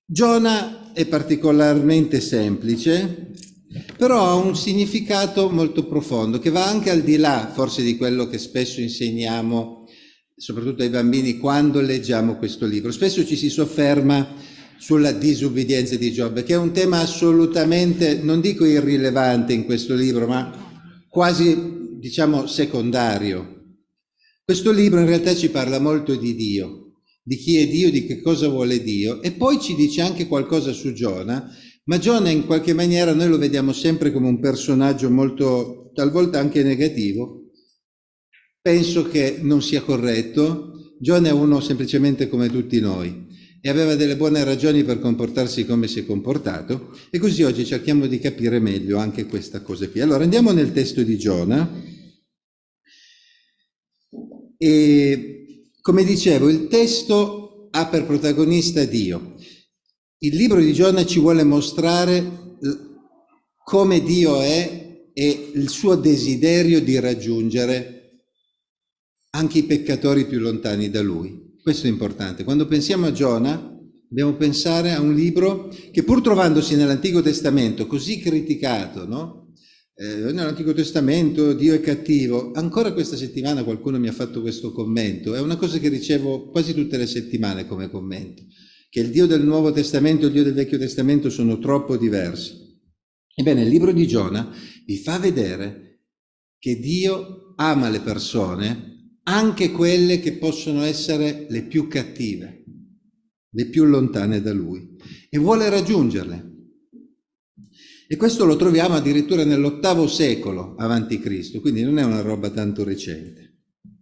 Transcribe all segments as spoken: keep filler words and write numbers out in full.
Giona è particolarmente semplice, però ha un significato molto profondo che va anche al di là forse di quello che spesso insegniamo, soprattutto ai bambini, quando leggiamo questo libro. Spesso ci si sofferma sulla disubbidienza di Giobbe, che è un tema assolutamente, non dico irrilevante in questo libro, ma quasi, diciamo, secondario. Questo libro in realtà ci parla molto di Dio, di chi è Dio, di che cosa vuole Dio, e poi ci dice anche qualcosa su Giona, ma Giona in qualche maniera noi lo vediamo sempre come un personaggio molto, talvolta anche negativo. Penso che non sia corretto. Giona è uno semplicemente come tutti noi e aveva delle buone ragioni per comportarsi come si è comportato, e così oggi cerchiamo di capire meglio anche questa cosa qui. Allora andiamo nel testo di Giona e, come dicevo, il testo ha per protagonista Dio. Il libro di Giona ci vuole mostrare come Dio è e il suo desiderio di raggiungere anche i peccatori più lontani da lui. Questo è importante. Quando pensiamo a Giona, dobbiamo pensare a un libro che, pur trovandosi nell'Antico Testamento così criticato, no? Eh, nell'Antico Testamento Dio è cattivo. Ancora questa settimana qualcuno mi ha fatto questo commento. È una cosa che ricevo quasi tutte le settimane come commento, che il Dio del Nuovo Testamento e il Dio del Vecchio Testamento sono troppo diversi. Ebbene, il libro di Giona vi fa vedere che Dio ama le persone, anche quelle che possono essere le più cattive, le più lontane da Lui, e vuole raggiungerle. E questo lo troviamo addirittura nell'ottavo secolo avanti Cristo, quindi non è una roba tanto recente.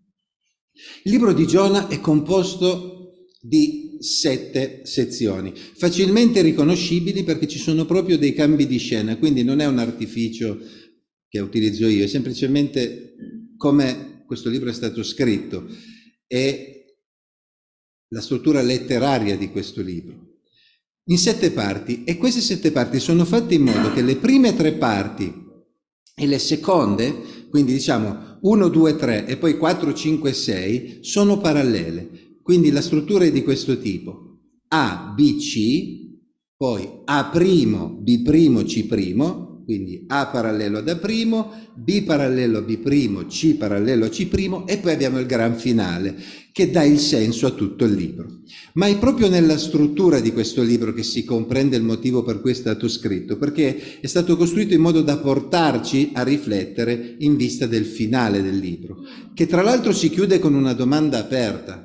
Il libro di Giona è composto di sette sezioni, facilmente riconoscibili perché ci sono proprio dei cambi di scena, quindi non è un artificio che utilizzo io, è semplicemente come questo libro è stato scritto, è la struttura letteraria di questo libro, in sette parti, e queste sette parti sono fatte in modo che le prime tre parti e le seconde, quindi diciamo uno, due, tre e poi quattro, cinque, sei, sono parallele. Quindi la struttura è di questo tipo: A, B, C, poi A', B', C', quindi A parallelo ad A', B parallelo a B', C parallelo a C', e poi abbiamo il gran finale che dà il senso a tutto il libro. Ma è proprio nella struttura di questo libro che si comprende il motivo per cui è stato scritto, perché è stato costruito in modo da portarci a riflettere in vista del finale del libro, che tra l'altro si chiude con una domanda aperta.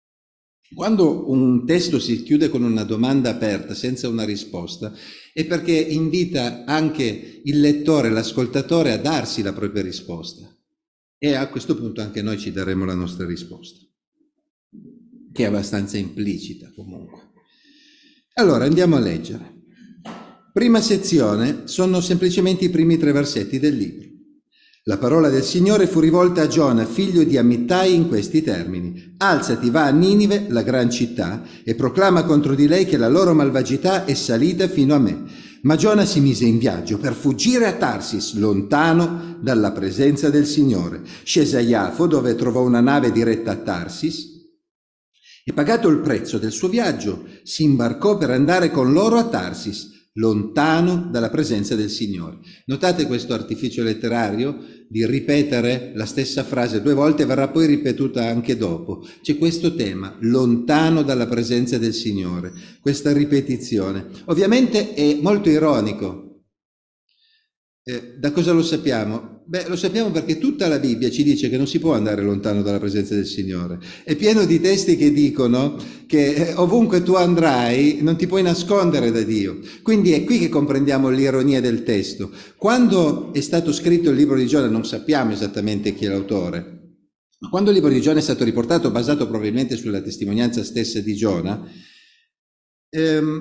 Quando un testo si chiude con una domanda aperta senza una risposta, è perché invita anche il lettore, l'ascoltatore, a darsi la propria risposta. E a questo punto anche noi ci daremo la nostra risposta, che è abbastanza implicita comunque. Allora andiamo a leggere. Prima sezione sono semplicemente i primi tre versetti del libro. La parola del Signore fu rivolta a Giona, figlio di Amittai, in questi termini: alzati, va a Ninive, la gran città, e proclama contro di lei che la loro malvagità è salita fino a me. Ma Giona si mise in viaggio per fuggire a Tarsis, lontano dalla presenza del Signore. Scese a Iafo, dove trovò una nave diretta a Tarsis, e pagato il prezzo del suo viaggio, si imbarcò per andare con loro a Tarsis, lontano dalla presenza del Signore. Notate questo artificio letterario di ripetere la stessa frase due volte, verrà poi ripetuta anche dopo. C'è questo tema, lontano dalla presenza del Signore, questa ripetizione. Ovviamente è molto ironico. Eh, da cosa lo sappiamo? Beh, lo sappiamo perché tutta la Bibbia ci dice che non si può andare lontano dalla presenza del Signore. È pieno di testi che dicono che eh, ovunque tu andrai non ti puoi nascondere da Dio. Quindi è qui che comprendiamo l'ironia del testo. Quando è stato scritto il libro di Giona non sappiamo esattamente chi è l'autore, ma quando il libro di Giona è stato riportato, basato probabilmente sulla testimonianza stessa di Giona, ehm,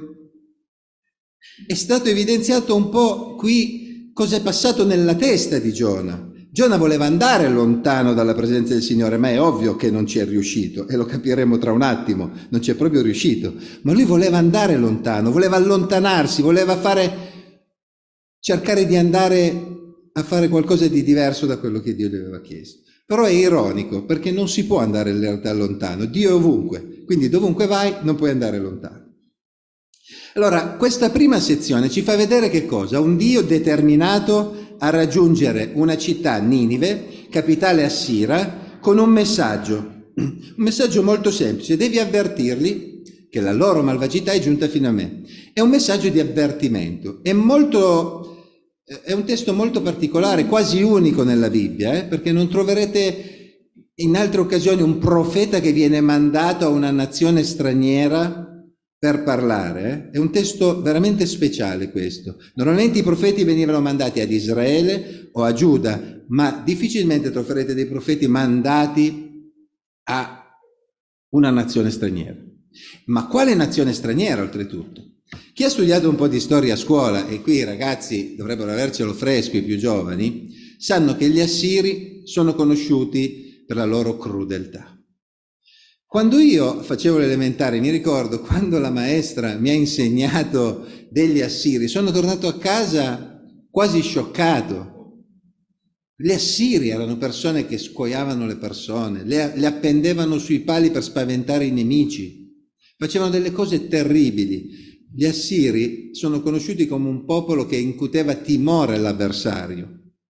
è stato evidenziato un po' qui cosa è passato nella testa di Giona. Giona voleva andare lontano dalla presenza del Signore, ma è ovvio che non ci è riuscito, e lo capiremo tra un attimo, non ci è proprio riuscito. Ma lui voleva andare lontano, voleva allontanarsi, voleva fare, cercare di andare a fare qualcosa di diverso da quello che Dio gli aveva chiesto. Però è ironico, perché non si può andare in realtà lontano, Dio è ovunque, quindi dovunque vai non puoi andare lontano. Allora, questa prima sezione ci fa vedere che cosa? Un Dio determinato a raggiungere una città, Ninive, capitale assira, con un messaggio, un messaggio molto semplice: devi avvertirli che la loro malvagità è giunta fino a me. È un messaggio di avvertimento, è molto, è un testo molto particolare, quasi unico nella Bibbia, eh? Perché non troverete in altre occasioni un profeta che viene mandato a una nazione straniera per parlare. Eh? È un testo veramente speciale questo. Normalmente i profeti venivano mandati ad Israele o a Giuda, ma difficilmente troverete dei profeti mandati a una nazione straniera. Ma quale nazione straniera, oltretutto? Chi ha studiato un po' di storia a scuola, e qui i ragazzi dovrebbero avercelo fresco, i più giovani, sanno che gli assiri sono conosciuti per la loro crudeltà. Quando io facevo l'elementare, mi ricordo quando la maestra mi ha insegnato degli assiri, sono tornato a casa quasi scioccato. Gli assiri erano persone che scuoiavano le persone, le, le appendevano sui pali per spaventare i nemici, facevano delle cose terribili. Gli assiri sono conosciuti come un popolo che incuteva timore all'avversario.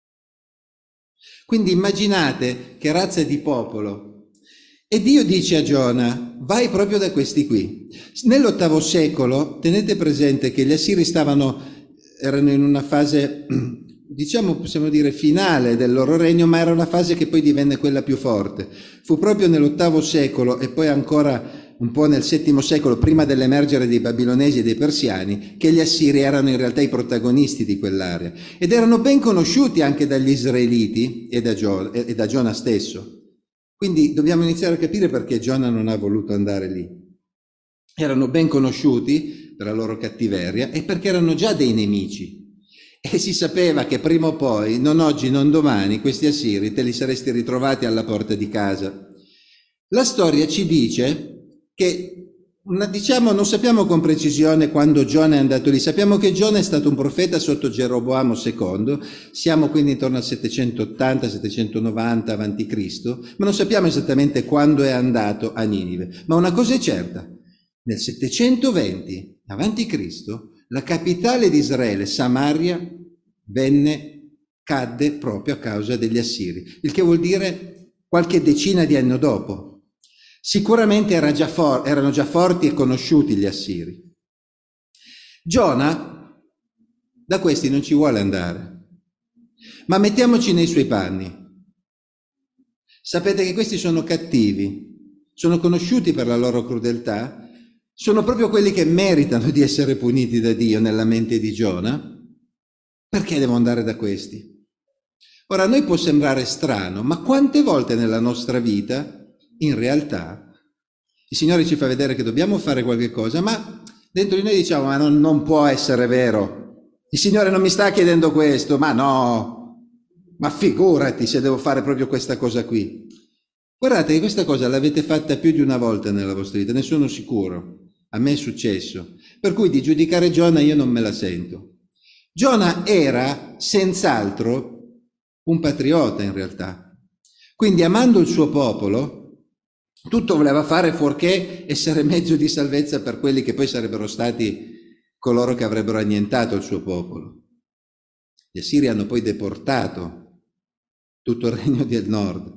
Quindi immaginate che razza di popolo. E Dio dice a Giona: vai proprio da questi qui. Nell'ottavo secolo, tenete presente che gli assiri stavano, erano in una fase, diciamo, possiamo dire finale del loro regno, ma era una fase che poi divenne quella più forte. Fu proprio nell'ottavo secolo e poi ancora un po' nel settimo secolo, prima dell'emergere dei babilonesi e dei persiani, che gli assiri erano in realtà i protagonisti di quell'area. Ed erano ben conosciuti anche dagli israeliti e da, Gio- e da Giona stesso. Quindi dobbiamo iniziare a capire perché Giona non ha voluto andare lì. Erano ben conosciuti per la loro cattiveria e perché erano già dei nemici. E si sapeva che prima o poi, non oggi, non domani, questi assiri te li saresti ritrovati alla porta di casa. La storia ci dice che, una, diciamo, non sappiamo con precisione quando Giona è andato lì. Sappiamo che Giona è stato un profeta sotto Geroboamo secondo, siamo quindi intorno al settecentottanta settecentonovanta avanti Cristo, ma non sappiamo esattamente quando è andato a Ninive. Ma una cosa è certa: nel settecentoventi avanti Cristo la capitale di Israele, Samaria, venne, cadde proprio a causa degli assiri, il che vuol dire qualche decina di anni dopo. Sicuramente era già for- erano già forti e conosciuti gli assiri. Giona da questi non ci vuole andare, ma mettiamoci nei suoi panni. Sapete che questi sono cattivi, sono conosciuti per la loro crudeltà, sono proprio quelli che meritano di essere puniti da Dio nella mente di Giona. Perché devo andare da questi? Ora, a noi può sembrare strano, ma quante volte nella nostra vita in realtà il Signore ci fa vedere che dobbiamo fare qualche cosa, ma dentro di noi diciamo: ma non, non può essere vero, il Signore non mi sta chiedendo questo, ma no, ma figurati se devo fare proprio questa cosa qui. Guardate che questa cosa l'avete fatta più di una volta nella vostra vita, ne sono sicuro, a me è successo, per cui di giudicare Giona io non me la sento. Giona era senz'altro un patriota in realtà, quindi amando il suo popolo tutto voleva fare fuorché essere mezzo di salvezza per quelli che poi sarebbero stati coloro che avrebbero annientato il suo popolo. Gli assiri hanno poi deportato tutto il regno del nord.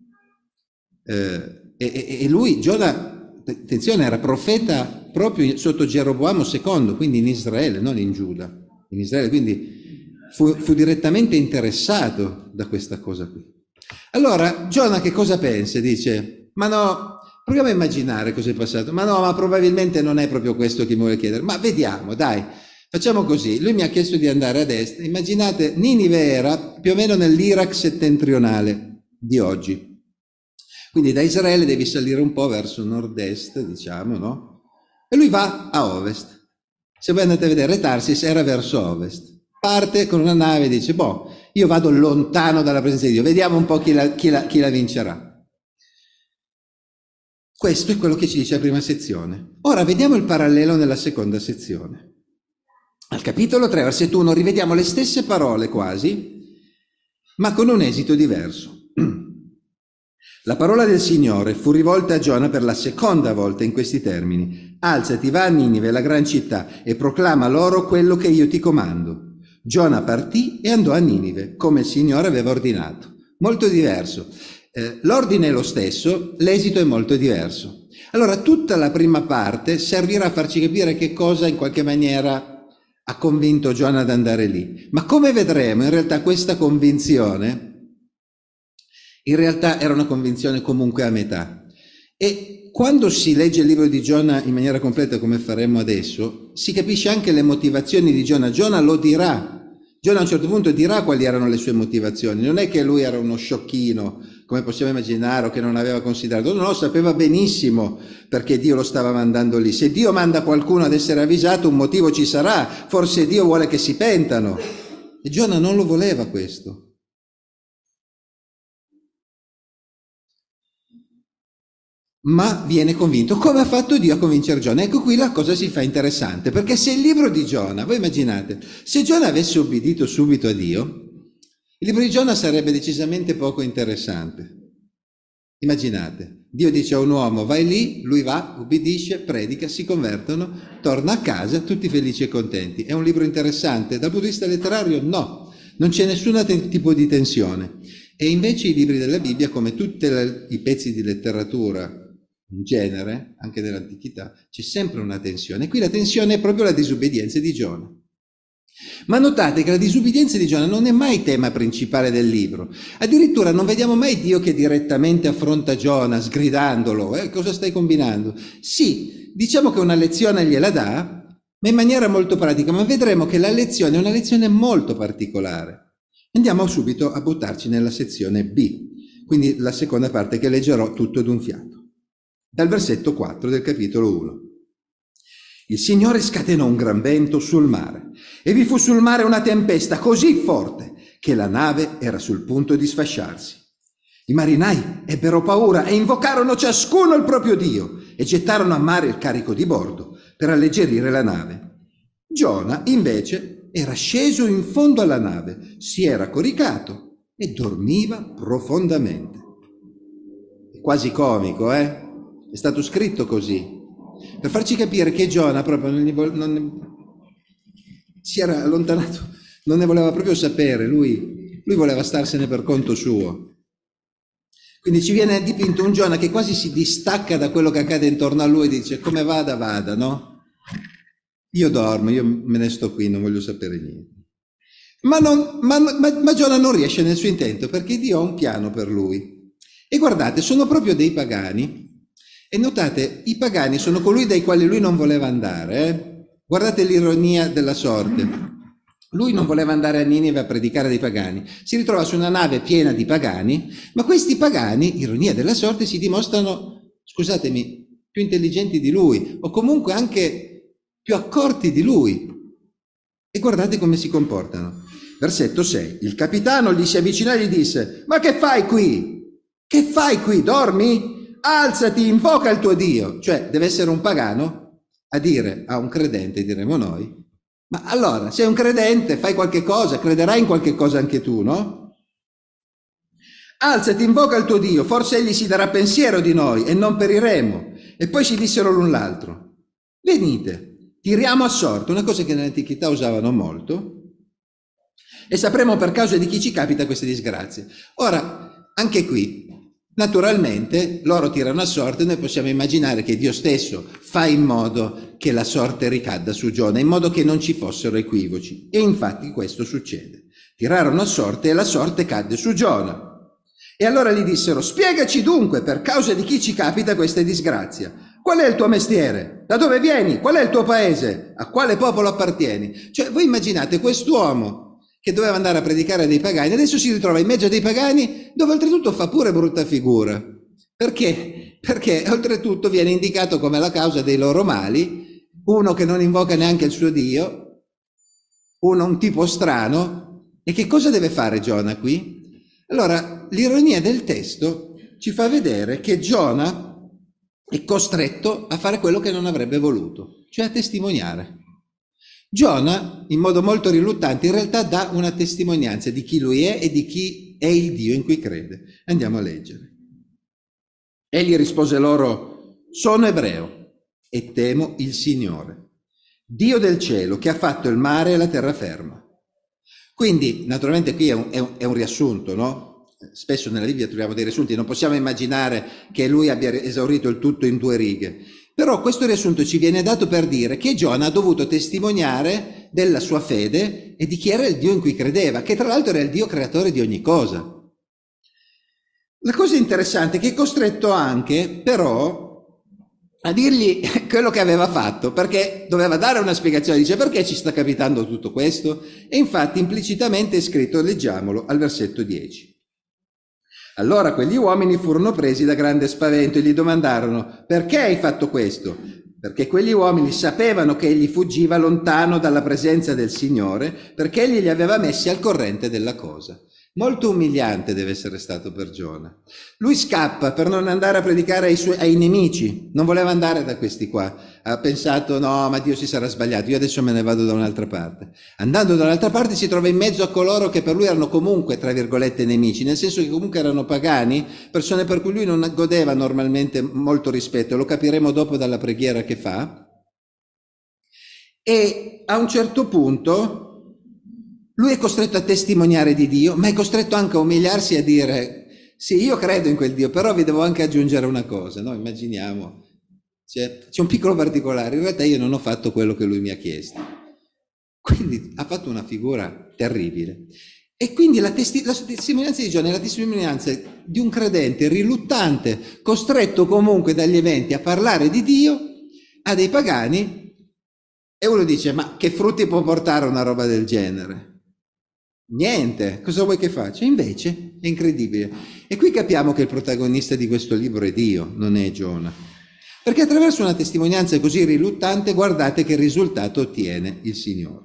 Eh, e, e lui, Giona, attenzione, era profeta proprio sotto Geroboamo secondo, quindi in Israele, non in Giuda, in Israele, quindi fu, fu direttamente interessato da questa cosa qui. Allora, Giona che cosa pensa? Dice: ma no, proviamo a immaginare cosa è passato. Ma no, ma probabilmente non è proprio questo che mi vuole chiedere. Ma vediamo, dai, facciamo così. Lui mi ha chiesto di andare ad est. Immaginate, Ninive era più o meno nell'Iraq settentrionale di oggi. Quindi da Israele devi salire un po' verso nord-est, diciamo, no? E lui va a ovest. Se voi andate a vedere, Tarsis era verso ovest. Parte con una nave e dice: boh, io vado lontano dalla presenza di Dio, vediamo un po' chi la, chi la, chi la vincerà. Questo è quello che ci dice la prima sezione. Ora vediamo il parallelo nella seconda sezione. Al capitolo tre, versetto uno, rivediamo le stesse parole quasi, ma con un esito diverso. La parola del Signore fu rivolta a Giona per la seconda volta in questi termini: alzati, va a Ninive, la gran città, e proclama loro quello che io ti comando. Giona partì e andò a Ninive, come il Signore aveva ordinato. Molto diverso. Eh, l'ordine è lo stesso, l'esito è molto diverso. Allora, tutta la prima parte servirà a farci capire che cosa in qualche maniera ha convinto Giona ad andare lì. Ma come vedremo, in realtà questa convinzione, in realtà era una convinzione comunque a metà. E quando si legge il libro di Giona in maniera completa, come faremo adesso, si capisce anche le motivazioni di Giona. Giona lo dirà. Giona a un certo punto dirà quali erano le sue motivazioni. Non è che lui era uno sciocchino, come possiamo immaginare, o che non aveva considerato. No, sapeva benissimo perché Dio lo stava mandando lì. Se Dio manda qualcuno ad essere avvisato, un motivo ci sarà. Forse Dio vuole che si pentano. E Giona non lo voleva questo. Ma viene convinto. Come ha fatto Dio a convincere Giona? Ecco qui la cosa si fa interessante, perché se il libro di Giona, voi immaginate, se Giona avesse obbedito subito a Dio, il libro di Giona sarebbe decisamente poco interessante. Immaginate, Dio dice a un uomo, vai lì, lui va, ubbidisce, predica, si convertono, torna a casa, tutti felici e contenti. È un libro interessante? Dal punto di vista letterario no, non c'è nessun tipo di tensione. E invece i libri della Bibbia, come tutti i pezzi di letteratura in genere, anche nell'antichità, c'è sempre una tensione. Qui la tensione è proprio la disobbedienza di Giona. Ma notate che la disobbedienza di Giona non è mai tema principale del libro. Addirittura non vediamo mai Dio che direttamente affronta Giona, sgridandolo. Eh, cosa stai combinando? Sì, diciamo che una lezione gliela dà, ma in maniera molto pratica. Ma vedremo che la lezione è una lezione molto particolare. Andiamo subito a buttarci nella sezione B, quindi la seconda parte che leggerò tutto d'un fiato. Dal versetto quattro del capitolo uno. Il Signore scatenò un gran vento sul mare e vi fu sul mare una tempesta così forte che la nave era sul punto di sfasciarsi. I marinai ebbero paura e invocarono ciascuno il proprio Dio e gettarono a mare il carico di bordo per alleggerire la nave. Giona, invece, era sceso in fondo alla nave, si era coricato e dormiva profondamente. È quasi comico, eh? È stato scritto così, per farci capire che Giona proprio non, vo- non ne, si era allontanato, non ne voleva proprio sapere, lui, lui voleva starsene per conto suo. Quindi ci viene dipinto un Giona che quasi si distacca da quello che accade intorno a lui e dice come vada vada, no? Io dormo, io me ne sto qui, non voglio sapere niente. Ma, non, ma, ma, ma Giona non riesce nel suo intento perché Dio ha un piano per lui. E guardate, sono proprio dei pagani. E notate, i pagani sono colui dai quali lui non voleva andare. Eh? Guardate l'ironia della sorte. Lui non voleva andare a Ninive a predicare dei pagani. Si ritrova su una nave piena di pagani, ma questi pagani, ironia della sorte, si dimostrano, scusatemi, più intelligenti di lui, o comunque anche più accorti di lui. E guardate come si comportano. Versetto sei. Il capitano gli si avvicinò e gli disse, ma che fai qui? Che fai qui? Dormi? Alzati, invoca il tuo Dio. Cioè, deve essere un pagano a dire a un credente, diremo noi, ma allora, sei un credente, fai qualche cosa, crederai in qualche cosa anche tu, no? Alzati, invoca il tuo Dio, forse egli si darà pensiero di noi e non periremo. E poi si dissero l'un l'altro, venite, tiriamo a sorte, una cosa che nell'antichità usavano molto, e sapremo per causa di chi ci capita queste disgrazie. Ora, anche qui, naturalmente loro tirano a sorte, noi possiamo immaginare che Dio stesso fa in modo che la sorte ricadda su Giona, in modo che non ci fossero equivoci. E infatti questo succede. Tirarono a sorte e la sorte cadde su Giona. E allora gli dissero, spiegaci dunque per causa di chi ci capita questa disgrazia. Qual è il tuo mestiere? Da dove vieni? Qual è il tuo paese? A quale popolo appartieni? Cioè, voi immaginate quest'uomo che doveva andare a predicare a dei pagani, adesso si ritrova in mezzo a dei pagani, dove oltretutto fa pure brutta figura. Perché? Perché oltretutto viene indicato come la causa dei loro mali, uno che non invoca neanche il suo Dio, uno un tipo strano. E che cosa deve fare Giona qui? Allora, l'ironia del testo ci fa vedere che Giona è costretto a fare quello che non avrebbe voluto, cioè a testimoniare. Giona, in modo molto riluttante, in realtà dà una testimonianza di chi lui è e di chi è il Dio in cui crede. Andiamo a leggere. Egli rispose loro, sono ebreo e temo il Signore, Dio del cielo, che ha fatto il mare e la terraferma. Quindi, naturalmente qui è un, è un, è un riassunto, no? Spesso nella Bibbia troviamo dei riassunti, non possiamo immaginare che lui abbia esaurito il tutto in due righe. Però questo riassunto ci viene dato per dire che Giona ha dovuto testimoniare della sua fede e di chi era il Dio in cui credeva, che tra l'altro era il Dio creatore di ogni cosa. La cosa interessante è che è costretto anche, però, a dirgli quello che aveva fatto, perché doveva dare una spiegazione, dice perché ci sta capitando tutto questo? E infatti implicitamente è scritto, leggiamolo, al versetto dieci. Allora quegli uomini furono presi da grande spavento e gli domandarono: perché hai fatto questo? Perché quegli uomini sapevano che egli fuggiva lontano dalla presenza del Signore, perché egli li aveva messi al corrente della cosa. Molto umiliante deve essere stato per Giona. Lui scappa per non andare a predicare ai, suoi, ai nemici, non voleva andare da questi qua. Ha pensato: no, ma Dio si sarà sbagliato, io adesso me ne vado da un'altra parte. Andando da un'altra parte si trova in mezzo a coloro che per lui erano comunque, tra virgolette, nemici, nel senso che comunque erano pagani, persone per cui lui non godeva normalmente molto rispetto, lo capiremo dopo dalla preghiera che fa. E a un certo punto lui è costretto a testimoniare di Dio, ma è costretto anche a umiliarsi e a dire: sì, io credo in quel Dio, però vi devo anche aggiungere una cosa, no? Immaginiamo, c'è, c'è un piccolo particolare, in realtà io non ho fatto quello che lui mi ha chiesto. Quindi ha fatto una figura terribile. E quindi la, testi- la testimonianza di Giona è la testimonianza di un credente riluttante, costretto comunque dagli eventi a parlare di Dio a dei pagani, e uno dice: ma che frutti può portare una roba del genere? Niente, cosa vuoi che faccia? Invece è incredibile. E qui capiamo che il protagonista di questo libro è Dio, non è Giona. Perché attraverso una testimonianza così riluttante, guardate che risultato ottiene il Signore.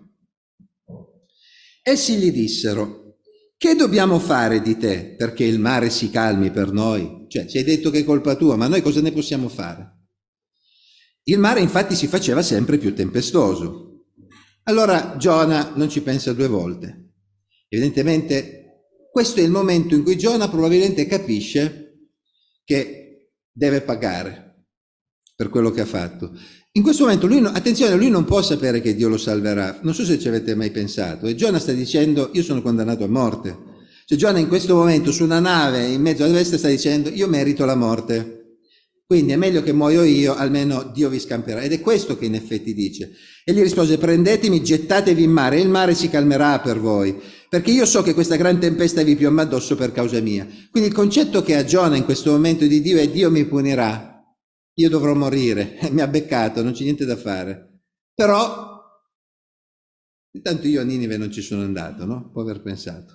Essi gli dissero: che dobbiamo fare di te perché il mare si calmi per noi? Cioè, ci hai detto che è colpa tua, ma noi cosa ne possiamo fare? Il mare infatti si faceva sempre più tempestoso. Allora Giona non ci pensa due volte. Evidentemente questo è il momento in cui Giona probabilmente capisce che deve pagare per quello che ha fatto. In questo momento lui, attenzione, lui non può sapere che Dio lo salverà. Non so se ci avete mai pensato. E Giona sta dicendo: io sono condannato a morte. Cioè Giona in questo momento su una nave in mezzo alla tempesta sta dicendo: io merito la morte. Quindi è meglio che muoio io, almeno Dio vi scamperà. Ed è questo che in effetti dice. E gli rispose: prendetemi, gettatevi in mare, e il mare si calmerà per voi, perché io so che questa gran tempesta vi piomba addosso per causa mia. Quindi il concetto che ha Giona in questo momento di Dio è: Dio mi punirà, io dovrò morire, mi ha beccato, non c'è niente da fare. Però, intanto io a Ninive non ci sono andato, no? Può aver pensato.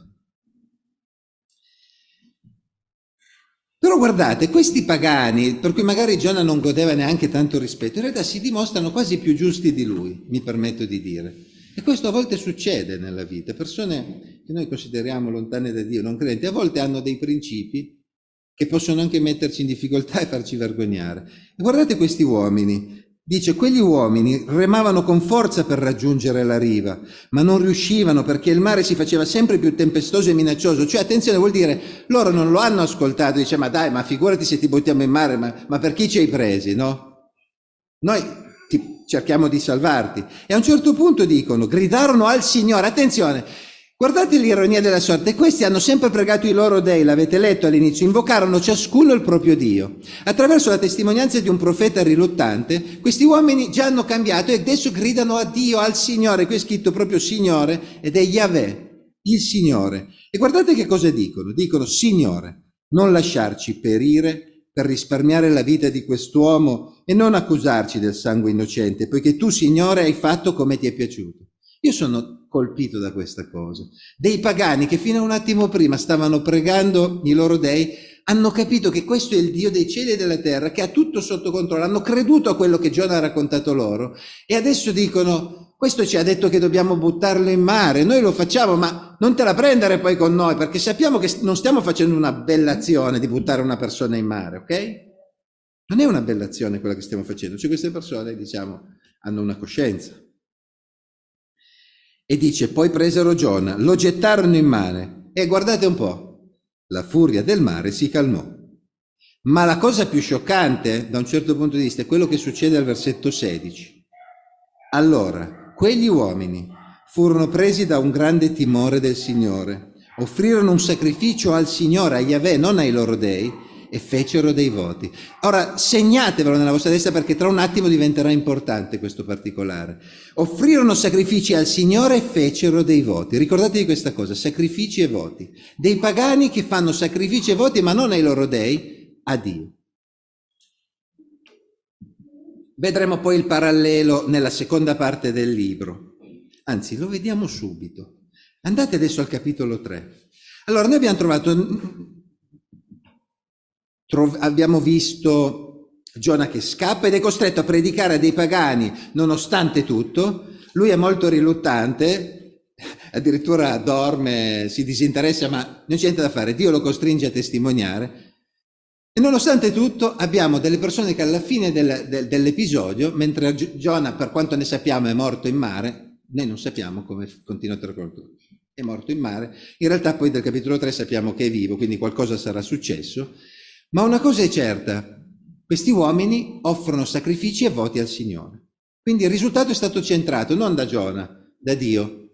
Però guardate, questi pagani, per cui magari Giona non godeva neanche tanto rispetto, in realtà si dimostrano quasi più giusti di lui, mi permetto di dire. E questo a volte succede nella vita. Persone che noi consideriamo lontane da Dio, non credenti, a volte hanno dei principi che possono anche metterci in difficoltà e farci vergognare. E guardate questi uomini. Dice: quegli uomini remavano con forza per raggiungere la riva, ma non riuscivano perché il mare si faceva sempre più tempestoso e minaccioso. Cioè, attenzione, vuol dire, loro non lo hanno ascoltato, dice: ma dai, ma figurati se ti buttiamo in mare, ma, ma per chi ci hai presi, no? Noi ti cerchiamo di salvarti. E a un certo punto dicono, gridarono al Signore, attenzione, guardate l'ironia della sorte, questi hanno sempre pregato i loro dei, l'avete letto all'inizio, invocarono ciascuno il proprio Dio. Attraverso la testimonianza di un profeta riluttante, questi uomini già hanno cambiato e adesso gridano a Dio, al Signore, qui è scritto proprio Signore, ed è Yahweh, il Signore. E guardate che cosa dicono, dicono: Signore, non lasciarci perire per risparmiare la vita di quest'uomo e non accusarci del sangue innocente, poiché tu, Signore, hai fatto come ti è piaciuto. Io sono colpito da questa cosa. Dei pagani che fino a un attimo prima stavano pregando i loro dei, hanno capito che questo è il Dio dei cieli e della terra, che ha tutto sotto controllo, hanno creduto a quello che Giona ha raccontato loro e adesso dicono: questo ci ha detto che dobbiamo buttarlo in mare, noi lo facciamo, ma non te la prendere poi con noi, perché sappiamo che non stiamo facendo una bella azione di buttare una persona in mare, ok? Non è una bella azione quella che stiamo facendo, cioè queste persone, diciamo, hanno una coscienza. E dice: poi presero Giona, lo gettarono in mare e guardate un po', la furia del mare si calmò. Ma la cosa più scioccante, da un certo punto di vista, è quello che succede al versetto sedici. Allora, quegli uomini furono presi da un grande timore del Signore, offrirono un sacrificio al Signore, a Yahweh, non ai loro dei, e fecero dei voti. Ora, segnatevelo nella vostra testa perché tra un attimo diventerà importante questo particolare. Offrirono sacrifici al Signore e fecero dei voti. Ricordatevi questa cosa, sacrifici e voti. Dei pagani che fanno sacrifici e voti, ma non ai loro dei, a Dio. Vedremo poi il parallelo nella seconda parte del libro. Anzi, lo vediamo subito. Andate adesso al capitolo tre. Allora, noi abbiamo trovato... Trov- abbiamo visto Giona che scappa ed è costretto a predicare a dei pagani nonostante tutto. Lui è molto riluttante, addirittura dorme, si disinteressa, ma non c'è niente da fare, Dio lo costringe a testimoniare. E nonostante tutto abbiamo delle persone che alla fine del, del, dell'episodio, mentre Giona, per quanto ne sappiamo, è morto in mare, noi non sappiamo come continua a raccontare, è morto in mare, in realtà poi del capitolo tre sappiamo che è vivo, quindi qualcosa sarà successo. Ma una cosa è certa, questi uomini offrono sacrifici e voti al Signore. Quindi il risultato è stato centrato non da Giona, da Dio.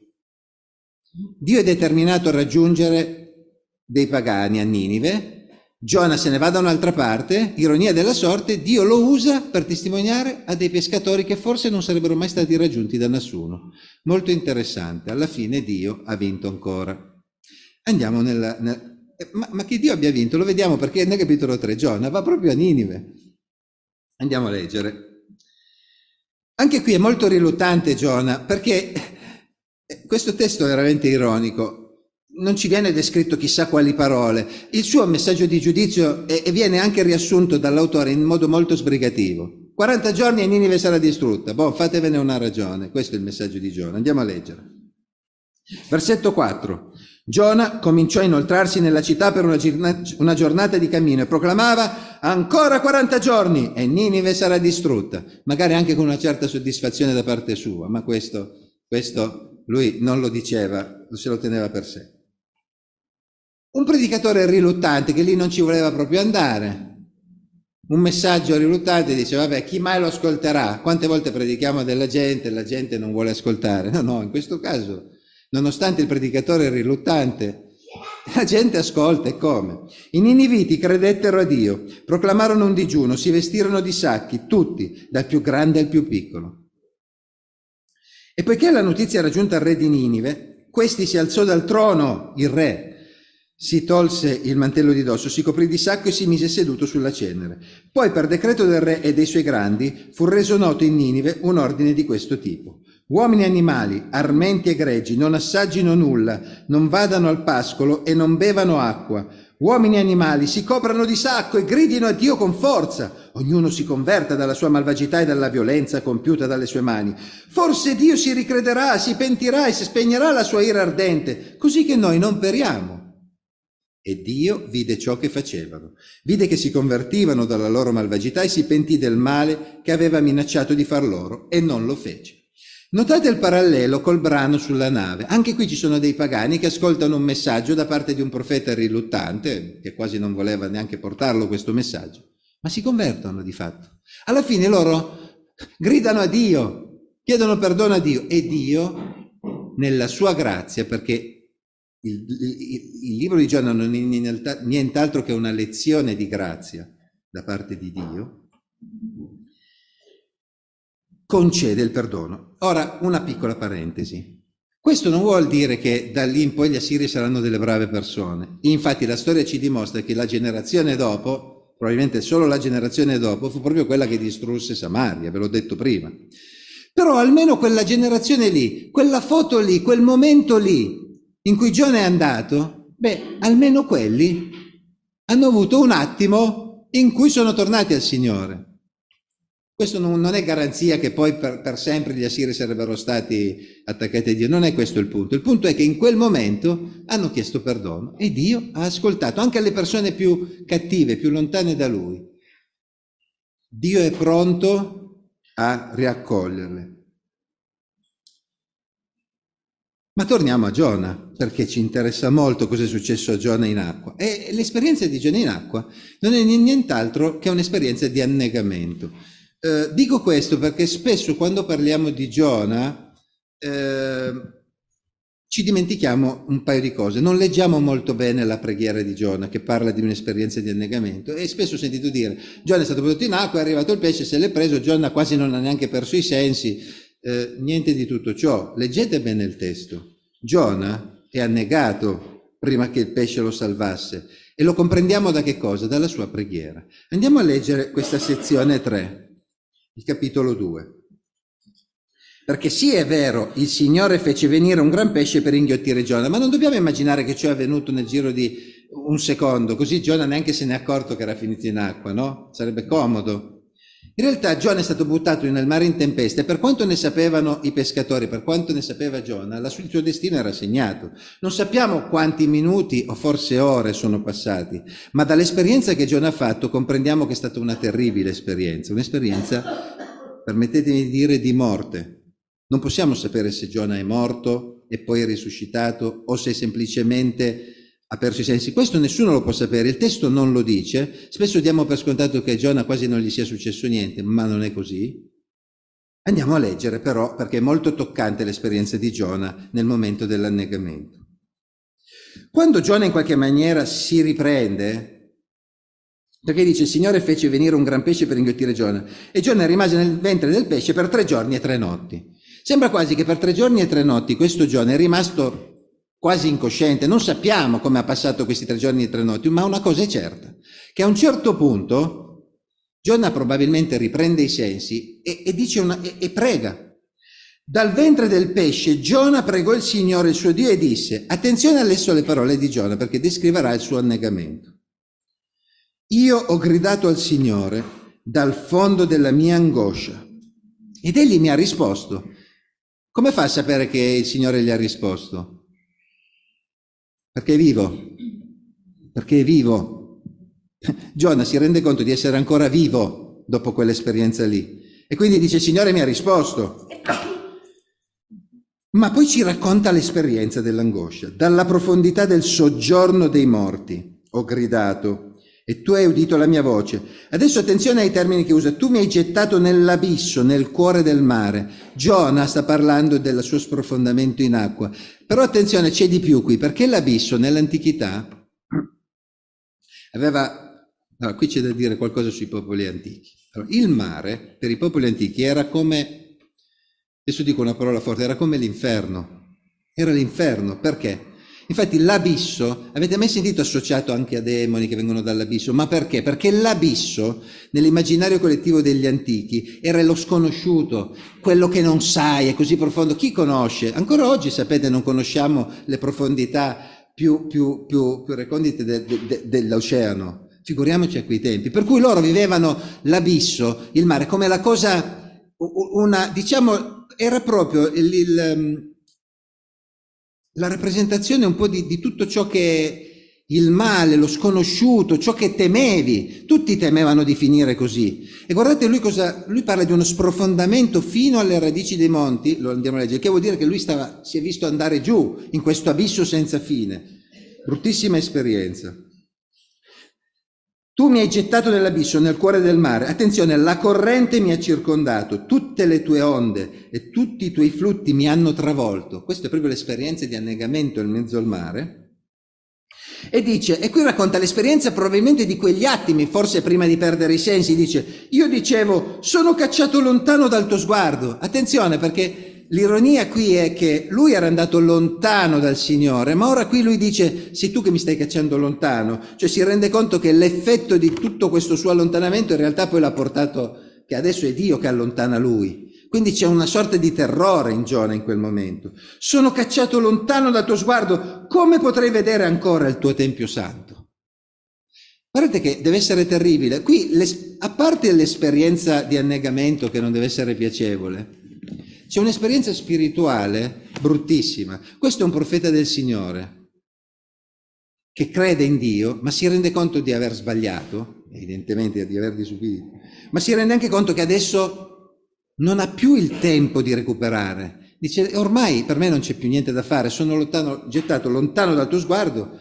Dio è determinato a raggiungere dei pagani a Ninive, Giona se ne va da un'altra parte, ironia della sorte, Dio lo usa per testimoniare a dei pescatori che forse non sarebbero mai stati raggiunti da nessuno. Molto interessante, alla fine Dio ha vinto ancora. Andiamo nella... nella Ma, ma che Dio abbia vinto lo vediamo perché nel capitolo tre Giona va proprio a Ninive. Andiamo a leggere. Anche qui è molto riluttante Giona perché questo testo è veramente ironico. Non ci viene descritto chissà quali parole. Il suo messaggio di giudizio è, e viene anche riassunto dall'autore in modo molto sbrigativo. quaranta giorni e Ninive sarà distrutta. Boh, fatevene una ragione. Questo è il messaggio di Giona. Andiamo a leggere. Versetto quattro. Giona cominciò a inoltrarsi nella città per una, una giornata di cammino e proclamava ancora quaranta giorni e Ninive sarà distrutta, magari anche con una certa soddisfazione da parte sua, ma questo, questo lui non lo diceva, se lo teneva per sé. Un predicatore riluttante che lì non ci voleva proprio andare, un messaggio riluttante dice vabbè chi mai lo ascolterà, quante volte predichiamo della gente e la gente non vuole ascoltare, no no in questo caso nonostante il predicatore è riluttante, la gente ascolta e come? I niniviti credettero a Dio, proclamarono un digiuno, si vestirono di sacchi, tutti, dal più grande al più piccolo. E poiché la notizia era giunta al re di Ninive, questi si alzò dal trono, il re, si tolse il mantello di dosso, si coprì di sacco e si mise seduto sulla cenere. Poi per decreto del re e dei suoi grandi fu reso noto in Ninive un ordine di questo tipo. Uomini e animali, armenti e greggi, non assaggino nulla, non vadano al pascolo e non bevano acqua. Uomini e animali si coprano di sacco e gridino a Dio con forza. Ognuno si converta dalla sua malvagità e dalla violenza compiuta dalle sue mani. Forse Dio si ricrederà, si pentirà e si spegnerà la sua ira ardente, così che noi non periamo. E Dio vide ciò che facevano, vide che si convertivano dalla loro malvagità e si pentì del male che aveva minacciato di far loro e non lo fece. Notate il parallelo col brano sulla nave. Anche qui ci sono dei pagani che ascoltano un messaggio da parte di un profeta riluttante, che quasi non voleva neanche portarlo questo messaggio, ma si convertono di fatto. Alla fine loro gridano a Dio, chiedono perdono a Dio e Dio, nella sua grazia, perché il, il, il libro di Giona non è nient'altro che una lezione di grazia da parte di Dio, concede il perdono. Ora, una piccola parentesi. Questo non vuol dire che da lì in poi gli assiri saranno delle brave persone. Infatti la storia ci dimostra che la generazione dopo, probabilmente solo la generazione dopo, fu proprio quella che distrusse Samaria, ve l'ho detto prima. Però almeno quella generazione lì, quella foto lì, quel momento lì, in cui Giona è andato, beh, almeno quelli hanno avuto un attimo in cui sono tornati al Signore. Questo non, non è garanzia che poi per, per sempre gli assiri sarebbero stati attaccati a Dio, non è questo il punto. Il punto è che in quel momento hanno chiesto perdono e Dio ha ascoltato anche alle persone più cattive, più lontane da Lui. Dio è pronto a riaccoglierle. Ma torniamo a Giona, perché ci interessa molto cosa è successo a Giona in acqua. E l'esperienza di Giona in acqua non è nient'altro che un'esperienza di annegamento. Eh, dico questo perché spesso quando parliamo di Giona eh, ci dimentichiamo un paio di cose. Non leggiamo molto bene la preghiera di Giona, che parla di un'esperienza di annegamento, e spesso ho sentito dire Giona è stato buttato in acqua, è arrivato il pesce, se l'è preso, Giona quasi non ha neanche perso i sensi. Eh, niente di tutto ciò. Leggete bene il testo. Giona è annegato prima che il pesce lo salvasse, e lo comprendiamo da che cosa? Dalla sua preghiera. Andiamo a leggere questa sezione tre, il capitolo due. Perché sì, è vero, il Signore fece venire un gran pesce per inghiottire Giona, ma non dobbiamo immaginare che ciò è avvenuto nel giro di un secondo, così Giona neanche se ne è accorto che era finito in acqua, no? Sarebbe comodo. In realtà Giona è stato buttato nel mare in tempesta, e per quanto ne sapevano i pescatori, per quanto ne sapeva Giona, il suo destino era segnato. Non sappiamo quanti minuti o forse ore sono passati, ma dall'esperienza che Giona ha fatto comprendiamo che è stata una terribile esperienza, un'esperienza, permettetemi di dire, di morte. Non possiamo sapere se Giona è morto e poi è risuscitato, o se semplicemente ha perso i sensi. Questo nessuno lo può sapere, il testo non lo dice. Spesso diamo per scontato che a Giona quasi non gli sia successo niente, ma non è così. Andiamo a leggere però, perché è molto toccante l'esperienza di Giona nel momento dell'annegamento. Quando Giona in qualche maniera si riprende, perché dice il Signore fece venire un gran pesce per inghiottire Giona, e Giona rimase nel ventre del pesce per tre giorni e tre notti. Sembra quasi che per tre giorni e tre notti questo Giona è rimasto quasi incosciente. Non sappiamo come ha passato questi tre giorni e tre notti, ma una cosa è certa, che a un certo punto Giona probabilmente riprende i sensi e, e dice una, e, e prega. Dal ventre del pesce Giona pregò il Signore il suo Dio e disse, attenzione adesso alle parole di Giona perché descriverà il suo annegamento. Io ho gridato al Signore dal fondo della mia angoscia ed egli mi ha risposto. Come fa a sapere che il Signore gli ha risposto? Perché è vivo, perché è vivo. Giona si rende conto di essere ancora vivo dopo quell'esperienza lì, e quindi dice, il Signore mi ha risposto. Ma poi ci racconta l'esperienza dell'angoscia. Dalla profondità del soggiorno dei morti ho gridato e tu hai udito la mia voce. Adesso attenzione ai termini che usa. Tu mi hai gettato nell'abisso, nel cuore del mare. Giona sta parlando del suo sprofondamento in acqua. Però attenzione, c'è di più qui, perché l'abisso nell'antichità aveva... Allora, qui c'è da dire qualcosa sui popoli antichi. Allora, il mare, per i popoli antichi, era come... Adesso dico una parola forte, era come l'inferno. Era l'inferno, perché? Infatti l'abisso, avete mai sentito associato anche a demoni che vengono dall'abisso? Ma perché? Perché l'abisso, nell'immaginario collettivo degli antichi, era lo sconosciuto, quello che non sai, è così profondo. Chi conosce? Ancora oggi, sapete, non conosciamo le profondità più, più, più, più recondite de, de, de, dell'oceano. Figuriamoci a quei tempi. Per cui loro vivevano l'abisso, il mare, come la cosa, una, diciamo, era proprio il... il la rappresentazione un po' di, di tutto ciò che è il male, lo sconosciuto, ciò che temevi. Tutti temevano di finire così. E guardate, lui cosa, lui parla di uno sprofondamento fino alle radici dei monti, lo andiamo a leggere, che vuol dire che lui stava, si è visto andare giù in questo abisso senza fine. Bruttissima esperienza. Tu mi hai gettato nell'abisso, nel cuore del mare. Attenzione, la corrente mi ha circondato, tutte le tue onde e tutti i tuoi flutti mi hanno travolto. Questa è proprio l'esperienza di annegamento in mezzo al mare. E dice, e qui racconta l'esperienza probabilmente di quegli attimi, forse prima di perdere i sensi, dice, io dicevo, sono cacciato lontano dal tuo sguardo. Attenzione, perché l'ironia qui è che lui era andato lontano dal Signore, ma ora qui lui dice, sei tu che mi stai cacciando lontano. Cioè si rende conto che l'effetto di tutto questo suo allontanamento in realtà poi l'ha portato, che adesso è Dio che allontana lui. Quindi c'è una sorta di terrore in Giona in quel momento. Sono cacciato lontano dal tuo sguardo, come potrei vedere ancora il tuo Tempio Santo? Guardate che deve essere terribile. Qui, a parte l'esperienza di annegamento che non deve essere piacevole, c'è un'esperienza spirituale bruttissima. Questo è un profeta del Signore che crede in Dio, ma si rende conto di aver sbagliato, evidentemente di aver disubbidito, ma si rende anche conto che adesso non ha più il tempo di recuperare, Dice, ormai per me non c'è più niente da fare, sono lontano, gettato lontano dal tuo sguardo,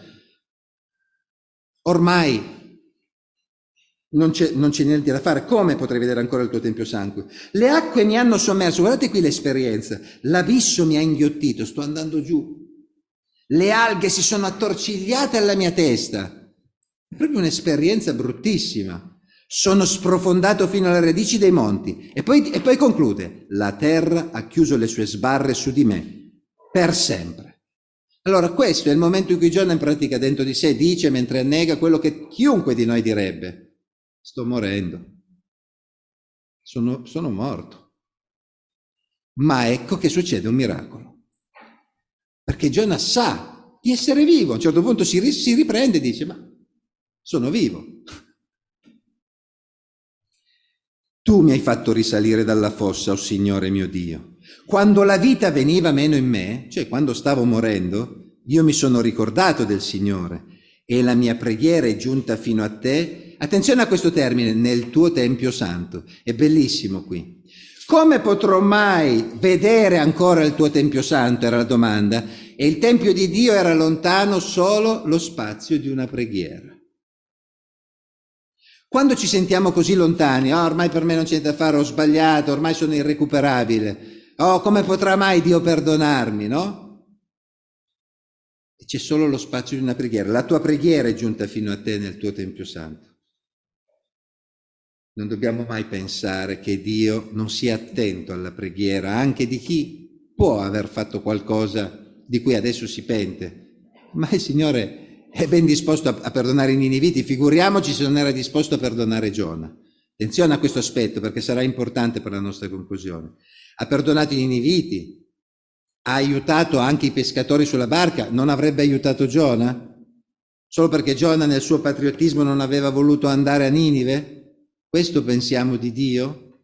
ormai non c'è, non c'è niente da fare, come potrei vedere ancora il tuo tempio sangue? Le acque mi hanno sommerso, guardate qui l'esperienza, l'abisso mi ha inghiottito, sto andando giù, le alghe si sono attorcigliate alla mia testa, è proprio un'esperienza bruttissima. Sono sprofondato fino alle radici dei monti. E poi, e poi conclude, la terra ha chiuso le sue sbarre su di me, per sempre. Allora questo è il momento in cui Giona in pratica dentro di sé dice, mentre annega, quello che chiunque di noi direbbe. Sto morendo. Sono, sono morto. Ma ecco che succede un miracolo. Perché Giona sa di essere vivo. A un certo punto si, si riprende e dice, ma sono vivo. Tu mi hai fatto risalire dalla fossa, o oh Signore mio Dio. Quando la vita veniva meno in me, cioè quando stavo morendo, io mi sono ricordato del Signore e la mia preghiera è giunta fino a te. Attenzione a questo termine, nel tuo Tempio Santo. È bellissimo qui. Come potrò mai vedere ancora il tuo Tempio Santo? Era la domanda. E il Tempio di Dio era lontano solo lo spazio di una preghiera. Quando ci sentiamo così lontani, oh, ormai per me non c'è da fare, ho sbagliato, ormai sono irrecuperabile, oh, come potrà mai Dio perdonarmi, no? E c'è solo lo spazio di una preghiera. La tua preghiera è giunta fino a te nel tuo Tempio Santo. Non dobbiamo mai pensare che Dio non sia attento alla preghiera, anche di chi può aver fatto qualcosa di cui adesso si pente. Ma il Signore è ben disposto a, a perdonare i niniviti, figuriamoci se non era disposto a perdonare Giona. Attenzione a questo aspetto perché sarà importante per la nostra conclusione. Ha perdonato i niniviti, ha aiutato anche i pescatori sulla barca, non avrebbe aiutato Giona? Solo perché Giona nel suo patriottismo non aveva voluto andare a Ninive? Questo pensiamo di Dio?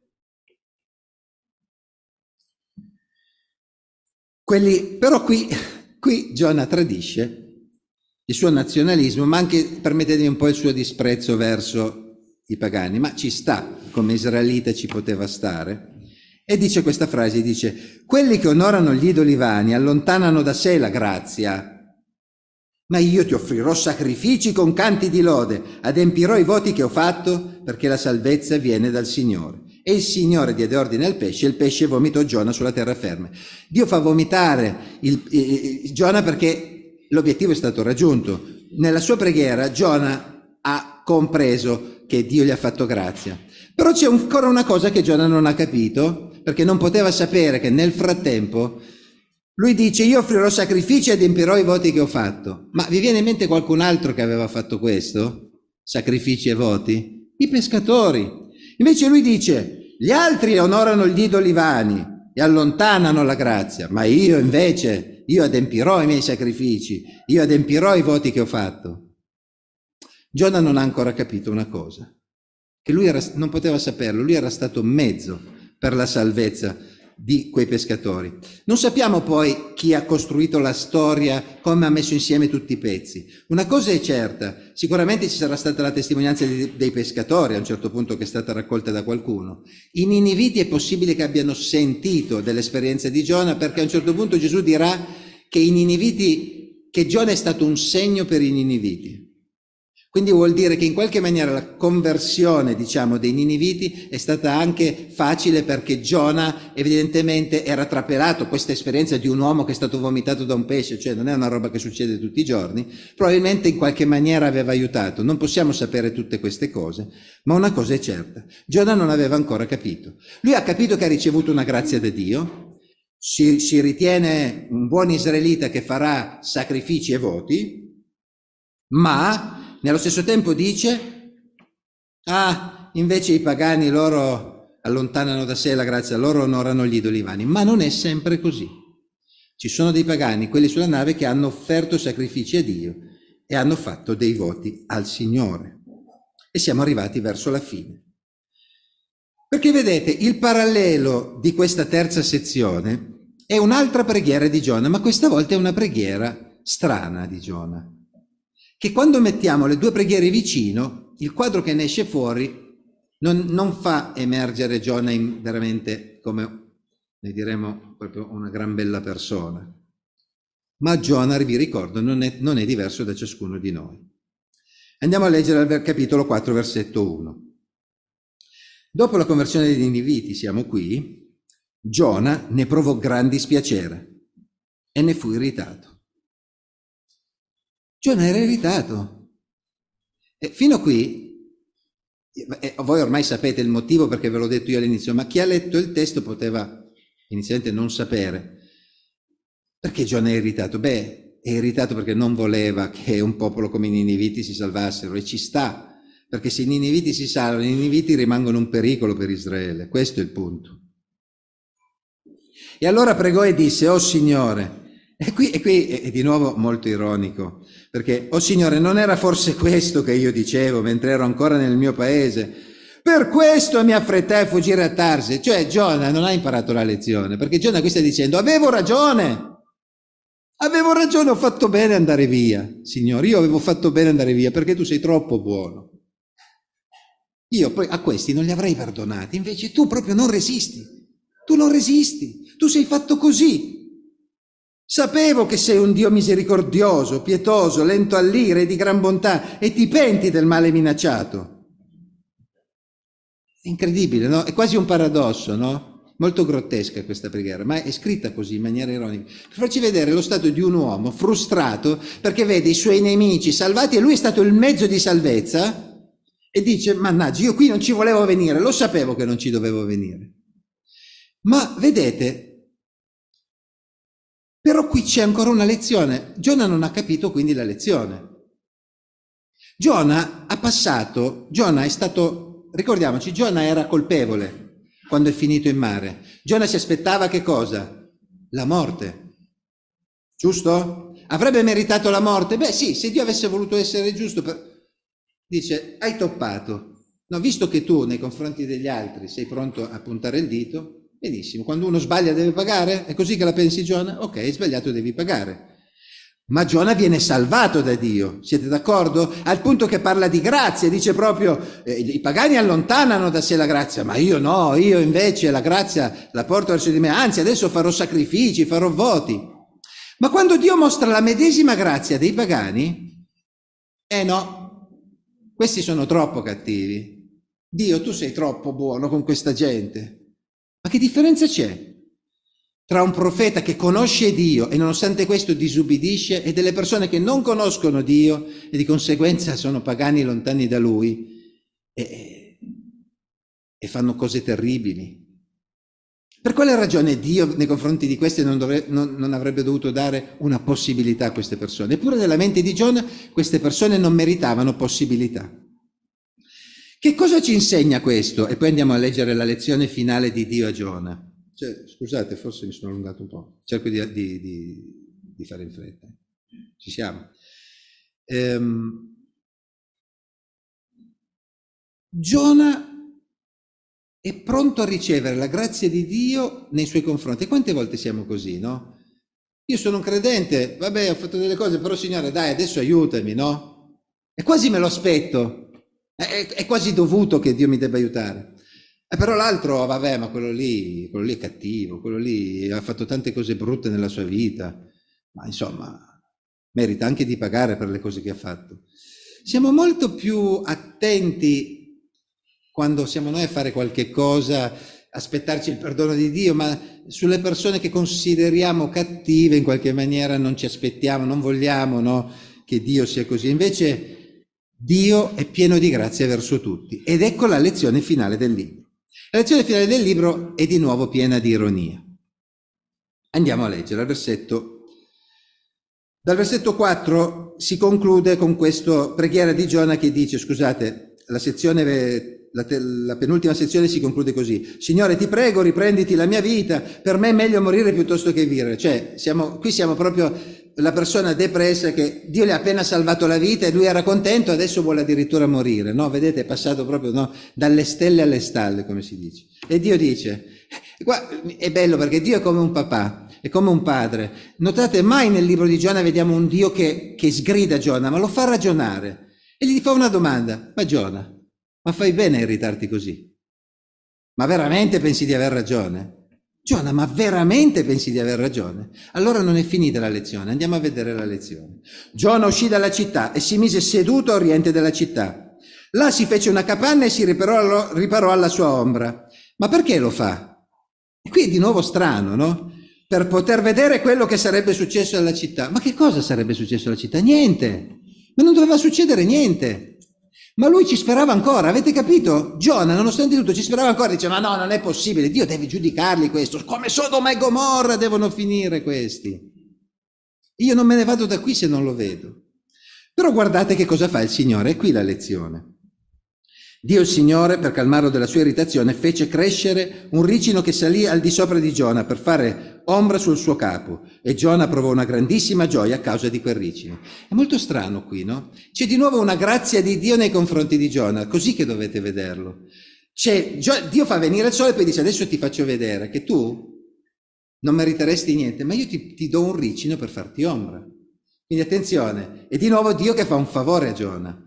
Quelli, però qui, qui Giona tradisce il suo nazionalismo, ma anche, permettetemi, un po' il suo disprezzo verso i pagani, ma ci sta, come israelita ci poteva stare, e dice questa frase, dice, quelli che onorano gli idoli vani allontanano da sé la grazia, ma io ti offrirò sacrifici con canti di lode, adempirò i voti che ho fatto, perché la salvezza viene dal Signore. E il Signore diede ordine al pesce, e il pesce vomitò Giona sulla terraferma. Dio fa vomitare il, il, il Giona perché l'obiettivo è stato raggiunto. Nella sua preghiera Giona ha compreso che Dio gli ha fatto grazia. Però c'è ancora una cosa che Giona non ha capito, perché non poteva sapere che nel frattempo lui dice io offrirò sacrifici e adempirò i voti che ho fatto. Ma vi viene in mente qualcun altro che aveva fatto questo? Sacrifici e voti? I pescatori. Invece lui dice gli altri onorano gli idoli vani e allontanano la grazia, ma io invece... Io adempirò i miei sacrifici, io adempirò i voti che ho fatto. Giona non ha ancora capito una cosa, che lui era, non poteva saperlo, lui era stato mezzo per la salvezza di quei pescatori. Non sappiamo poi chi ha costruito la storia, come ha messo insieme tutti i pezzi. Una cosa è certa, sicuramente ci sarà stata la testimonianza dei, dei pescatori a un certo punto che è stata raccolta da qualcuno. I niniviti è possibile che abbiano sentito dell'esperienza di Giona, perché a un certo punto Gesù dirà che i niniviti, che Giona è stato un segno per i niniviti. Quindi vuol dire che in qualche maniera la conversione, diciamo, dei niniviti è stata anche facile perché Giona evidentemente era trapelato. Questa esperienza di un uomo che è stato vomitato da un pesce, cioè non è una roba che succede tutti i giorni, probabilmente in qualche maniera aveva aiutato. Non possiamo sapere tutte queste cose, ma una cosa è certa, Giona non aveva ancora capito. Lui ha capito che ha ricevuto una grazia da Dio, si, si ritiene un buon israelita che farà sacrifici e voti, ma nello stesso tempo dice, ah, invece i pagani loro allontanano da sé la grazia, loro onorano gli idoli vani, ma non è sempre così. Ci sono dei pagani, quelli sulla nave, che hanno offerto sacrifici a Dio e hanno fatto dei voti al Signore. E siamo arrivati verso la fine. Perché vedete, il parallelo di questa terza sezione è un'altra preghiera di Giona, ma questa volta è una preghiera strana di Giona. Che quando mettiamo le due preghiere vicino, il quadro che ne esce fuori non, non fa emergere Giona in, veramente come ne diremo proprio una gran bella persona. Ma Giona, vi ricordo, non è, non è diverso da ciascuno di noi. Andiamo a leggere al capitolo quattro, versetto uno. Dopo la conversione dei Niniviti, siamo qui, Giona ne provò gran dispiacere e ne fu irritato. Giona era irritato. E fino a qui, e voi ormai sapete il motivo perché ve l'ho detto io all'inizio, ma chi ha letto il testo poteva inizialmente non sapere. Perché Giona è irritato? Beh, è irritato perché non voleva che un popolo come i Niniviti si salvassero, e ci sta, perché se i Niniviti si salvano, i Niniviti rimangono un pericolo per Israele, questo è il punto. E allora pregò e disse: «Oh Signore», e qui, e qui è di nuovo molto ironico, perché «Oh Signore, non era forse questo che io dicevo mentre ero ancora nel mio paese? Per questo mi affrettai a fuggire a Tarsi». Cioè Giona non ha imparato la lezione, perché Giona qui sta dicendo: avevo ragione, avevo ragione, ho fatto bene ad andare via, Signore, io avevo fatto bene ad andare via perché tu sei troppo buono. Io poi a questi non li avrei perdonati, invece tu proprio non resisti, tu non resisti, tu sei fatto così. Sapevo che sei un Dio misericordioso, pietoso, lento all'ira e di gran bontà, e ti penti del male minacciato. È incredibile, no? È quasi un paradosso, no? Molto grottesca questa preghiera, ma è scritta così in maniera ironica, per farci vedere lo stato di un uomo frustrato perché vede i suoi nemici salvati e lui è stato il mezzo di salvezza e dice: mannaggia, io qui non ci volevo venire, lo sapevo che non ci dovevo venire. Ma vedete, però qui c'è ancora una lezione. Giona non ha capito quindi la lezione. Giona ha passato, Giona è stato, ricordiamoci, Giona era colpevole quando è finito in mare. Giona si aspettava che cosa? La morte. Giusto? Avrebbe meritato la morte? Beh sì, se Dio avesse voluto essere giusto, per... dice: hai toppato. No, visto che tu nei confronti degli altri sei pronto a puntare il dito, benissimo, quando uno sbaglia deve pagare? È così che la pensi, Giona? Ok, hai sbagliato, devi pagare. Ma Giona viene salvato da Dio, siete d'accordo? Al punto che parla di grazia, dice proprio eh, i pagani allontanano da sé la grazia, ma io no, io invece la grazia la porto verso di me, anzi adesso farò sacrifici, farò voti. Ma quando Dio mostra la medesima grazia dei pagani, eh no, questi sono troppo cattivi. Dio, tu sei troppo buono con questa gente. Ma che differenza c'è tra un profeta che conosce Dio e nonostante questo disubbidisce e delle persone che non conoscono Dio e di conseguenza sono pagani lontani da Lui e, e fanno cose terribili? Per quale ragione Dio nei confronti di queste non, dovre, non, non avrebbe dovuto dare una possibilità a queste persone? Eppure nella mente di Giona queste persone non meritavano possibilità. Che cosa ci insegna questo? E poi andiamo a leggere la lezione finale di Dio a Giona. Cioè, scusate, forse mi sono allungato un po', cerco di, di, di, di fare in fretta. Ci siamo. Ehm, Giona è pronto a ricevere la grazia di Dio nei suoi confronti. Quante volte siamo così, no? Io sono un credente, vabbè, ho fatto delle cose, però Signore, dai, adesso aiutami, no? E quasi me lo aspetto, è, è quasi dovuto che Dio mi debba aiutare. Eh, però l'altro, vabbè, ma quello lì, quello lì è cattivo, quello lì ha fatto tante cose brutte nella sua vita, ma insomma, merita anche di pagare per le cose che ha fatto. Siamo molto più attenti quando siamo noi a fare qualche cosa, aspettarci il perdono di Dio, ma sulle persone che consideriamo cattive in qualche maniera non ci aspettiamo, non vogliamo, no, che Dio sia così. Invece Dio è pieno di grazia verso tutti. Ed ecco la lezione finale del libro. La lezione finale del libro è di nuovo piena di ironia. Andiamo a leggere il versetto. Dal versetto quattro si conclude con questa preghiera di Giona che dice, scusate, la sezione, la, la penultima sezione si conclude così: Signore, ti prego, riprenditi la mia vita, per me è meglio morire piuttosto che vivere. Cioè, siamo, qui siamo proprio la persona depressa che Dio le ha appena salvato la vita e lui era contento, adesso vuole addirittura morire, no? Vedete, è passato proprio, no, dalle stelle alle stalle, come si dice. E Dio dice, qua è bello perché Dio è come un papà, è come un padre. Notate, mai nel libro di Giona vediamo un Dio che, che sgrida Giona, ma lo fa ragionare e gli fa una domanda: ma Giona, ma fai bene a irritarti così? Ma veramente pensi di aver ragione? Giona, ma veramente pensi di aver ragione? Allora non è finita la lezione, andiamo a vedere la lezione. Giona uscì dalla città e si mise seduto a oriente della città. Là si fece una capanna e si riparò, riparò alla sua ombra. Ma perché lo fa? E qui è di nuovo strano, no? Per poter vedere quello che sarebbe successo alla città. Ma che cosa sarebbe successo alla città? Niente! Ma non doveva succedere niente! Ma lui ci sperava ancora, avete capito? Giona, nonostante tutto, ci sperava ancora, diceva, ma no, non è possibile, Dio deve giudicarli questo, come Sodoma e Gomorra devono finire questi. Io non me ne vado da qui se non lo vedo. Però guardate che cosa fa il Signore, è qui la lezione. Dio il Signore, per calmarlo della sua irritazione, fece crescere un ricino che salì al di sopra di Giona per fare ombra sul suo capo, e Giona provò una grandissima gioia a causa di quel ricino. È molto strano qui, no? C'è di nuovo una grazia di Dio nei confronti di Giona, così che dovete vederlo. C'è, Dio fa venire il sole e poi dice, adesso ti faccio vedere che tu non meriteresti niente, ma io ti, ti do un ricino per farti ombra. Quindi attenzione, è di nuovo Dio che fa un favore a Giona.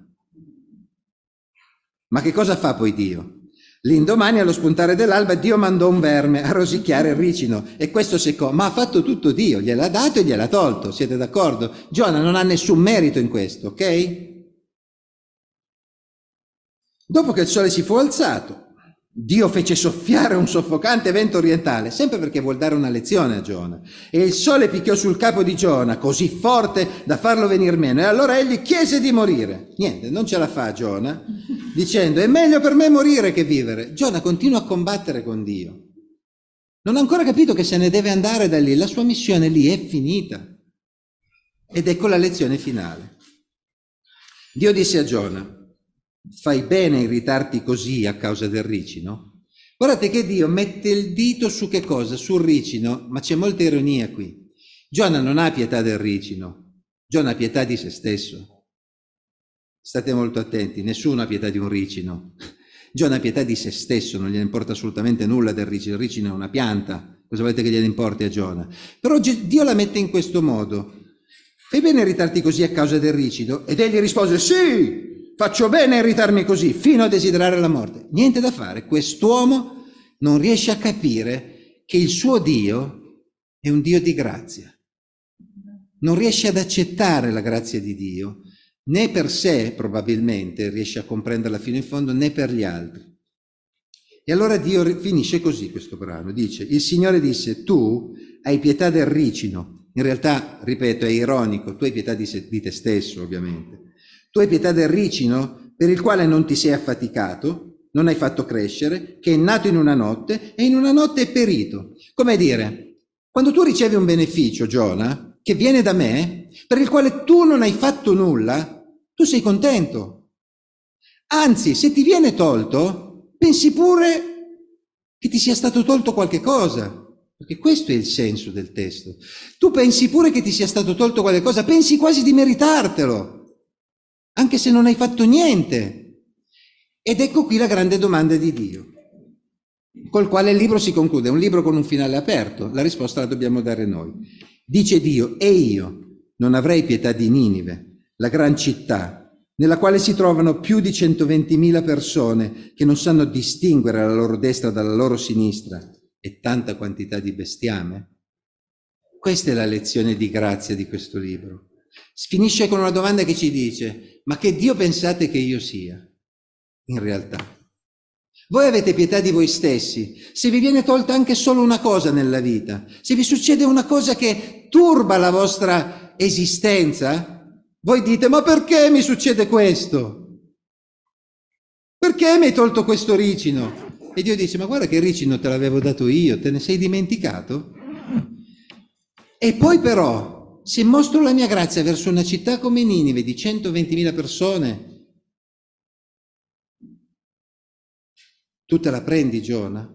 Ma che cosa fa poi Dio? L'indomani, allo spuntare dell'alba, Dio mandò un verme a rosicchiare il ricino, e questo seccò. Ma ha fatto tutto Dio, gliel'ha dato e gliel'ha tolto, siete d'accordo? Giona non ha nessun merito in questo, ok? Dopo che il sole si fu alzato, Dio fece soffiare un soffocante vento orientale, sempre perché vuol dare una lezione a Giona, e il sole picchiò sul capo di Giona così forte da farlo venir meno, e allora egli chiese di morire. Niente, non ce la fa Giona, dicendo, è meglio per me morire che vivere. Giona continua a combattere con Dio. Non ha ancora capito che se ne deve andare da lì, la sua missione lì è finita. Ed ecco la lezione finale. Dio disse a Giona, fai bene a irritarti così a causa del ricino? Guardate che Dio mette il dito su che cosa? Sul ricino, ma c'è molta ironia qui. Giona non ha pietà del ricino, Giona ha pietà di se stesso. State molto attenti, nessuno ha pietà di un ricino. Giona ha pietà di se stesso, non gliene importa assolutamente nulla del ricino, il ricino è una pianta, cosa volete che gliene importi a Giona? Però Dio la mette in questo modo. Fai bene a irritarti così a causa del ricino? Ed egli rispose, sì! Faccio bene a irritarmi così, fino a desiderare la morte. Niente da fare, quest'uomo non riesce a capire che il suo Dio è un Dio di grazia. Non riesce ad accettare la grazia di Dio, né per sé probabilmente riesce a comprenderla fino in fondo, né per gli altri. E allora Dio finisce così questo brano, dice, il Signore disse, tu hai pietà del ricino. In realtà, ripeto, è ironico, tu hai pietà di, se, di te stesso ovviamente. Tu hai pietà del ricino per il quale non ti sei affaticato, non hai fatto crescere, che è nato in una notte e in una notte è perito. Come dire, quando tu ricevi un beneficio, Giona, che viene da me, per il quale tu non hai fatto nulla, tu sei contento. Anzi, se ti viene tolto, pensi pure che ti sia stato tolto qualche cosa, perché questo è il senso del testo. Tu pensi pure che ti sia stato tolto qualche cosa, pensi quasi di meritartelo, anche se non hai fatto niente. Ed ecco qui la grande domanda di Dio, col quale il libro si conclude, è un libro con un finale aperto, la risposta la dobbiamo dare noi. Dice Dio, e io non avrei pietà di Ninive, la gran città, nella quale si trovano più di centoventimila persone che non sanno distinguere la loro destra dalla loro sinistra, e tanta quantità di bestiame? Questa è la lezione di grazia di questo libro. Finisce con una domanda che ci dice, ma che Dio pensate che io sia? In realtà, voi avete pietà di voi stessi, se vi viene tolta anche solo una cosa nella vita, se vi succede una cosa che turba la vostra esistenza, voi dite, ma perché mi succede questo? Perché mi hai tolto questo ricino? E Dio dice, ma guarda che ricino te l'avevo dato io, te ne sei dimenticato? E poi però, se mostro la mia grazia verso una città come Ninive di centoventimila persone, tu te la prendi, Giona?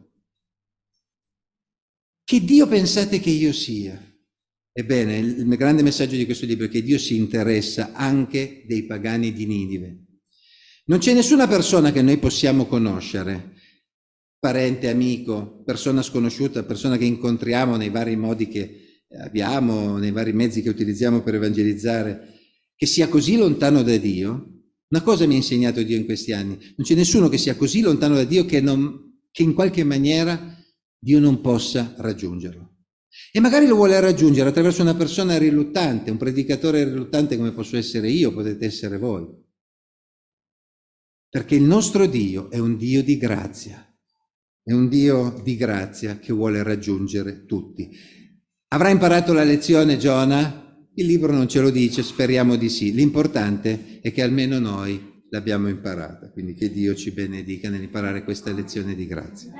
Che Dio pensate che io sia? Ebbene, il grande messaggio di questo libro è che Dio si interessa anche dei pagani di Ninive. Non c'è nessuna persona che noi possiamo conoscere, parente, amico, persona sconosciuta, persona che incontriamo nei vari modi che abbiamo, nei vari mezzi che utilizziamo per evangelizzare, che sia così lontano da Dio. Una cosa mi ha insegnato Dio in questi anni, non c'è nessuno che sia così lontano da Dio che, non, che in qualche maniera Dio non possa raggiungerlo. E magari lo vuole raggiungere attraverso una persona riluttante, un predicatore riluttante come posso essere io, potete essere voi. Perché il nostro Dio è un Dio di grazia, è un Dio di grazia che vuole raggiungere tutti. Avrà imparato la lezione Giona? Il libro non ce lo dice, speriamo di sì. L'importante è che almeno noi l'abbiamo imparata, quindi che Dio ci benedica nell'imparare questa lezione di grazia.